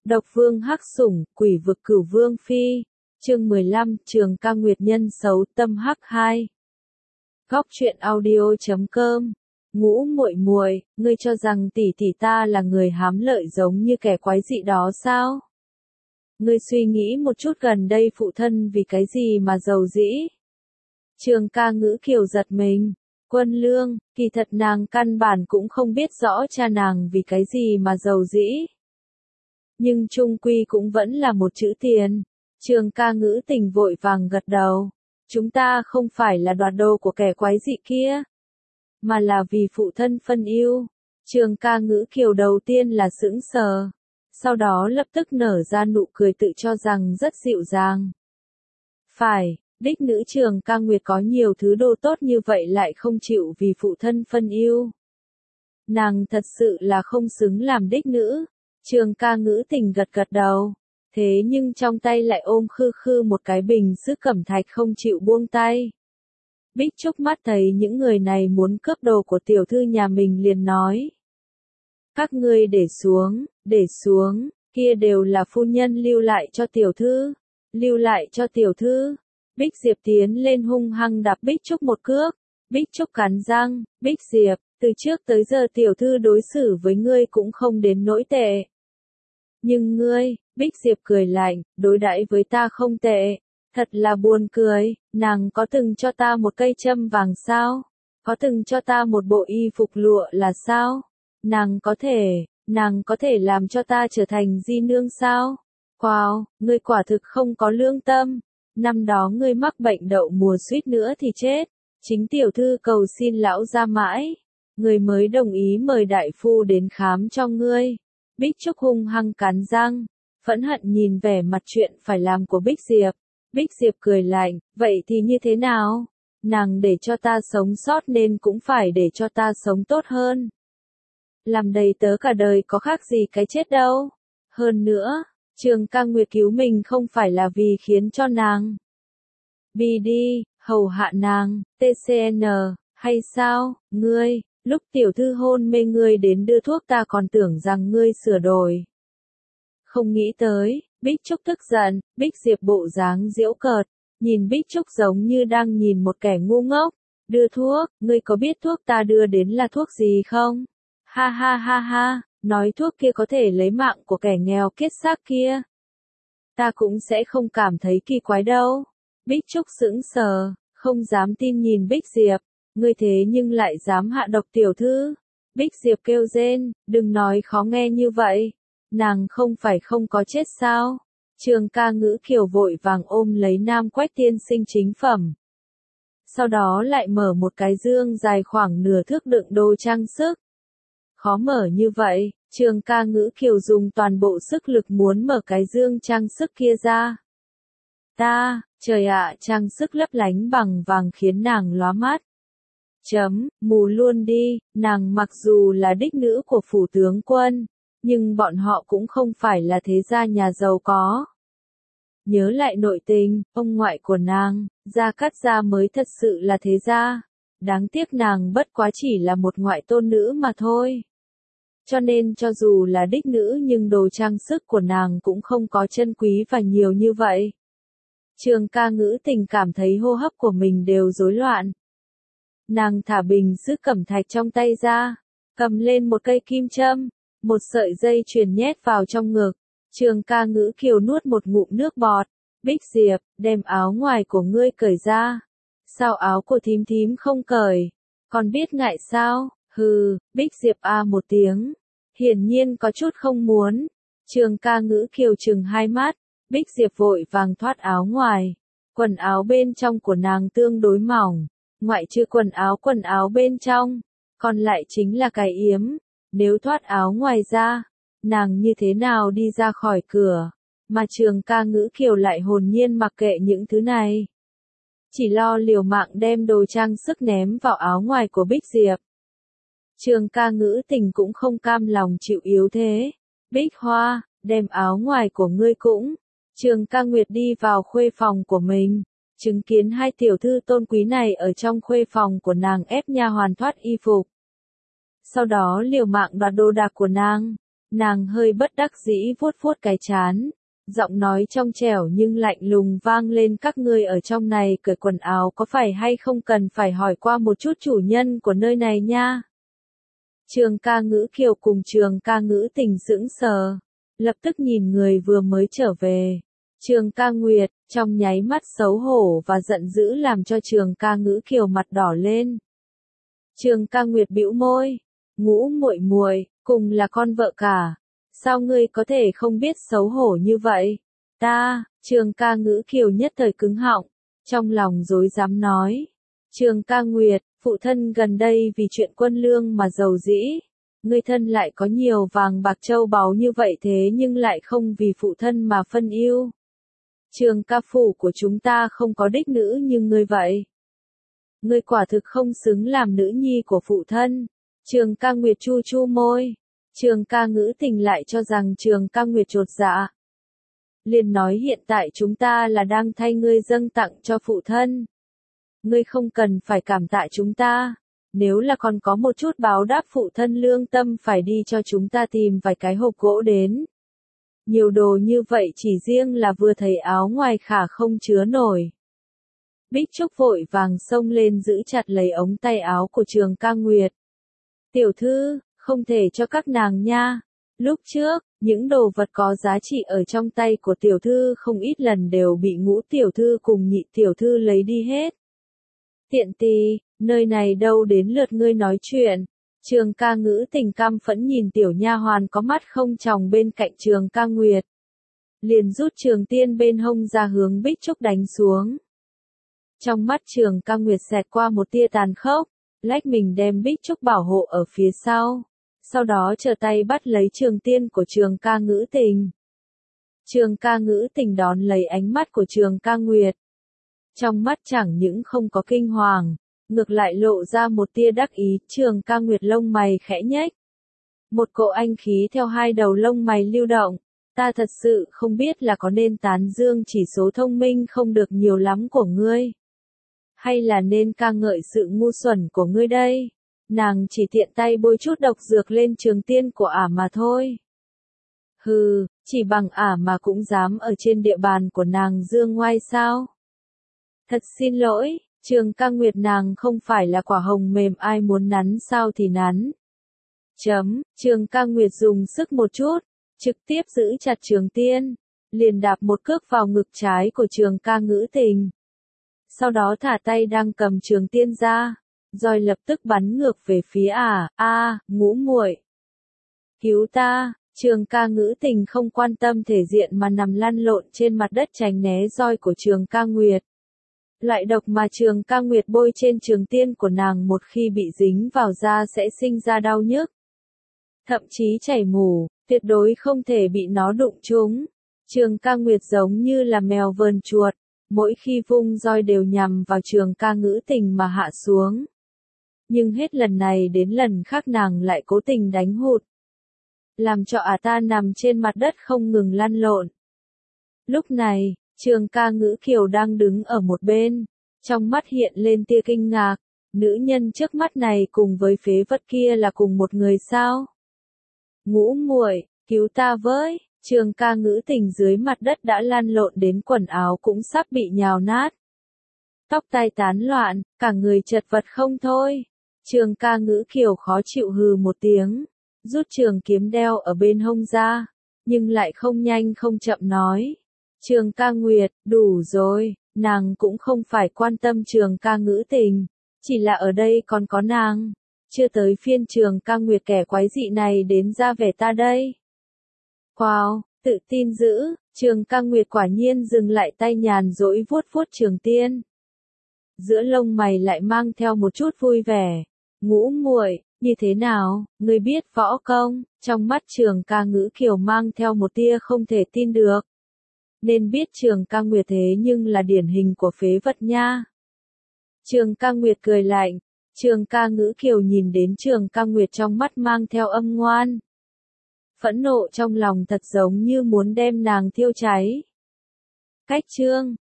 Độc vương hắc sủng, quỷ vực cửu vương phi. Chương 15, Trường Ca Nguyệt nhân xấu tâm hắc 2. Góc truyện audio.com. Ngũ muội muội, ngươi cho rằng tỷ tỷ ta là người hám lợi giống như kẻ quái dị đó sao? Ngươi suy nghĩ một chút, gần đây phụ thân vì cái gì mà giàu dĩ? Trường Ca Ngữ Kiều giật mình. Quân Lương, kỳ thật nàng căn bản cũng không biết rõ cha nàng vì cái gì mà giàu dĩ. Nhưng chung quy cũng vẫn là một chữ tiền. Trường Ca Ngữ Tình vội vàng gật đầu. Chúng ta không phải là đoạt đồ của kẻ quái dị kia, mà là vì phụ thân phân ưu. Trường Ca Ngữ Kiều đầu tiên là sững sờ, sau đó lập tức nở ra nụ cười tự cho rằng rất dịu dàng. Phải, đích nữ Trường Ca Nguyệt có nhiều thứ đồ tốt như vậy lại không chịu vì phụ thân phân ưu. Nàng thật sự là không xứng làm đích nữ. Trường Ca Ngữ Tình gật gật đầu, thế nhưng trong tay lại ôm khư khư một cái bình sứ cẩm thạch không chịu buông tay. Bích Trúc mắt thấy những người này muốn cướp đồ của tiểu thư nhà mình liền nói. Các ngươi để xuống, kia đều là phu nhân lưu lại cho tiểu thư. Bích Diệp tiến lên hung hăng đạp Bích Trúc một cước. Bích Trúc cắn răng, Bích Diệp, từ trước tới giờ tiểu thư đối xử với ngươi cũng không đến nỗi tệ. Nhưng ngươi, Bích Diệp cười lạnh, đối đãi với ta không tệ. Thật là buồn cười, nàng có từng cho ta một cây châm vàng sao? Có từng cho ta một bộ y phục lụa là sao? Nàng có thể làm cho ta trở thành di nương sao? Wow, ngươi quả thực không có lương tâm. Năm đó ngươi mắc bệnh đậu mùa suýt nữa thì chết. Chính tiểu thư cầu xin lão gia mãi. Người mới đồng ý mời đại phu đến khám cho ngươi. Bích Trúc hung hăng cắn răng, phẫn hận nhìn vẻ mặt chuyện phải làm của Bích Diệp. Bích Diệp cười lạnh, vậy thì như thế nào? Nàng để cho ta sống sót nên cũng phải để cho ta sống tốt hơn. Làm đầy tớ cả đời có khác gì cái chết đâu. Hơn nữa, Trường Ca Nguyệt cứu mình không phải là vì khiến cho nàng bi đi, hầu hạ nàng, TCN, hay sao, ngươi? Lúc tiểu thư hôn mê ngươi đến đưa thuốc ta còn tưởng rằng ngươi sửa đổi. Không nghĩ tới, Bích Trúc tức giận, Bích Diệp bộ dáng giễu cợt, nhìn Bích Trúc giống như đang nhìn một kẻ ngu ngốc. Đưa thuốc, ngươi có biết thuốc ta đưa đến là thuốc gì không? Ha ha ha ha, nói thuốc kia có thể lấy mạng của kẻ nghèo kiết xác kia. Ta cũng sẽ không cảm thấy kỳ quái đâu. Bích Trúc sững sờ, không dám tin nhìn Bích Diệp. Ngươi thế nhưng lại dám hạ độc tiểu thư. Bích Diệp kêu rên, đừng nói khó nghe như vậy. Nàng không phải không có chết sao? Trường Ca Ngữ Kiều vội vàng ôm lấy Nam Quách tiên sinh chính phẩm. Sau đó lại mở một cái dương dài khoảng nửa thước đựng đồ trang sức. Khó mở như vậy, Trường Ca Ngữ Kiều dùng toàn bộ sức lực muốn mở cái dương trang sức kia ra. Trời ạ, trang sức lấp lánh bằng vàng khiến nàng lóa mắt. Mù luôn đi, nàng mặc dù là đích nữ của phủ tướng quân, nhưng bọn họ cũng không phải là thế gia nhà giàu có. Nhớ lại nội tình, ông ngoại của nàng, Gia Cát Gia mới thật sự là thế gia. Đáng tiếc nàng bất quá chỉ là một ngoại tôn nữ mà thôi. Cho nên cho dù là đích nữ nhưng đồ trang sức của nàng cũng không có chân quý và nhiều như vậy. Trường Ca Ngữ Tình cảm thấy hô hấp của mình đều rối loạn. Nàng thả bình sứ cẩm thạch trong tay ra, cầm lên một cây kim châm, một sợi dây chuyền nhét vào trong ngực. Trường Ca Ngữ Kiều nuốt một ngụm nước bọt. Bích Diệp, đem áo ngoài của ngươi cởi ra. Sao áo của thím thím không cởi? Còn biết ngại sao? Hừ, Bích Diệp một tiếng. Hiển nhiên có chút không muốn. Trường Ca Ngữ Kiều trừng hai mắt. Bích Diệp vội vàng thoát áo ngoài. Quần áo bên trong của nàng tương đối mỏng. Ngoại trừ quần áo bên trong, còn lại chính là cái yếm. Nếu thoát áo ngoài ra, nàng như thế nào đi ra khỏi cửa? Mà Trường Ca Ngữ Kiều lại hồn nhiên mặc kệ những thứ này. Chỉ lo liều mạng đem đồ trang sức ném vào áo ngoài của Bích Diệp. Trường Ca Ngữ Tình cũng không cam lòng chịu yếu thế. Bích Hoa, đem áo ngoài của ngươi cũng. Trường Ca Nguyệt đi vào khuê phòng của mình. Chứng kiến hai tiểu thư tôn quý này ở trong khuê phòng của nàng ép nha hoàn thoát y phục. Sau đó liều mạng đoạt đồ đạc của nàng. Nàng hơi bất đắc dĩ vuốt vuốt cái trán. Giọng nói trong trẻo nhưng lạnh lùng vang lên, các ngươi ở trong này cởi quần áo có phải hay không cần phải hỏi qua một chút chủ nhân của nơi này nha. Trường Ca Ngữ Kiều cùng Trường Ca Ngữ Tình sững sờ, lập tức nhìn người vừa mới trở về. Trường Ca Nguyệt, trong nháy mắt xấu hổ và giận dữ làm cho Trường Ca Ngữ Kiều mặt đỏ lên. Trường Ca Nguyệt bĩu môi, Ngũ muội muội, cùng là con vợ cả, sao ngươi có thể không biết xấu hổ như vậy? Ta, Trường Ca Ngữ Kiều nhất thời cứng họng, trong lòng rối rắm nói. Trường Ca Nguyệt, phụ thân gần đây vì chuyện quân lương mà giàu dĩ, ngươi thân lại có nhiều vàng bạc châu báu như vậy thế nhưng lại không vì phụ thân mà phân ưu. Trường Ca phủ của chúng ta không có đích nữ như ngươi vậy. Ngươi quả thực không xứng làm nữ nhi của phụ thân. Trường Ca Nguyệt chu chu môi. Trường Ca Ngữ Tình lại cho rằng Trường Ca Nguyệt chột dạ. Liền nói hiện tại chúng ta là đang thay ngươi dâng tặng cho phụ thân. Ngươi không cần phải cảm tạ chúng ta. Nếu là còn có một chút báo đáp phụ thân lương tâm phải đi cho chúng ta tìm vài cái hộp gỗ đến. Nhiều đồ như vậy chỉ riêng là vừa thấy áo ngoài khả không chứa nổi. Bích Trúc vội vàng xông lên giữ chặt lấy ống tay áo của Trường Ca Nguyệt. Tiểu thư, không thể cho các nàng nha. Lúc trước, những đồ vật có giá trị ở trong tay của tiểu thư không ít lần đều bị Ngũ tiểu thư cùng Nhị tiểu thư lấy đi hết. Tiện tì, nơi này đâu đến lượt ngươi nói chuyện. Trường Ca Ngữ Tình căm phẫn nhìn tiểu nha hoàn có mắt không tròng bên cạnh Trường Ca Nguyệt. Liền rút trường tiên bên hông ra hướng Bích Trúc đánh xuống. Trong mắt Trường Ca Nguyệt xẹt qua một tia tàn khốc, lách mình đem Bích Trúc bảo hộ ở phía sau. Sau đó trở tay bắt lấy trường tiên của Trường Ca Ngữ Tình. Trường Ca Ngữ Tình đón lấy ánh mắt của Trường Ca Nguyệt. Trong mắt chẳng những không có kinh hoàng, ngược lại lộ ra một tia đắc ý. Trường Ca Nguyệt lông mày khẽ nhếch. Một cỗ anh khí theo hai đầu lông mày lưu động. Ta thật sự không biết là có nên tán dương chỉ số thông minh không được nhiều lắm của ngươi, hay là nên ca ngợi sự ngu xuẩn của ngươi đây. Nàng chỉ tiện tay bôi chút độc dược lên trường tiên của ả mà thôi. Hừ, chỉ bằng ả mà cũng dám ở trên địa bàn của nàng dương ngoai sao? Thật xin lỗi, Trường Ca Nguyệt, nàng không phải là quả hồng mềm ai muốn nắn sao thì nắn. Trường Ca Nguyệt dùng sức một chút, trực tiếp giữ chặt trường tiên, liền đạp một cước vào ngực trái của Trường Ca Ngữ Tình. Sau đó thả tay đang cầm trường tiên ra, rồi lập tức bắn ngược về phía ả. Ngũ muội, cứu ta. Trường Ca Ngữ Tình không quan tâm thể diện mà nằm lăn lộn trên mặt đất tránh né roi của Trường Ca Nguyệt. Loại độc mà Trường Ca Nguyệt bôi trên trường tiên của nàng một khi bị dính vào da sẽ sinh ra đau nhức, thậm chí chảy mủ, tuyệt đối không thể bị nó đụng trúng. Trường Ca Nguyệt giống như là mèo vờn chuột, mỗi khi vung roi đều nhằm vào Trường Ca Ngữ Tình mà hạ xuống. Nhưng hết lần này đến lần khác nàng lại cố tình đánh hụt, làm cho ả ta nằm trên mặt đất không ngừng lăn lộn. Lúc này, Trường Ca Ngữ Kiều đang đứng ở một bên, trong mắt hiện lên tia kinh ngạc, nữ nhân trước mắt này cùng với phế vật kia là cùng một người sao? Ngũ muội, cứu ta với. Trường Ca Ngữ Tình dưới mặt đất đã lăn lộn đến quần áo cũng sắp bị nhào nát. Tóc tai tán loạn, cả người chật vật không thôi. Trường Ca Ngữ Kiều khó chịu hừ một tiếng, rút trường kiếm đeo ở bên hông ra, nhưng lại không nhanh không chậm nói. Trường Ca Nguyệt, đủ rồi, nàng cũng không phải quan tâm Trường Ca Ngữ Tình, chỉ là ở đây còn có nàng. Chưa tới phiên Trường Ca Nguyệt kẻ quái dị này đến ra vẻ ta đây. Wow, tự tin dữ, Trường Ca Nguyệt quả nhiên dừng lại tay nhàn rỗi vuốt vuốt trường tiên. Giữa lông mày lại mang theo một chút vui vẻ. Ngũ muội, như thế nào, ngươi biết võ công? Trong mắt Trường Ca Ngữ Kiều mang theo một tia không thể tin được. Nên biết Trường Ca Nguyệt thế nhưng là điển hình của phế vật nha. Trường Ca Nguyệt cười lạnh. Trường Ca Ngữ Kiều nhìn đến Trường Ca Nguyệt trong mắt mang theo âm ngoan. Phẫn nộ trong lòng thật giống như muốn đem nàng thiêu cháy. Cách chương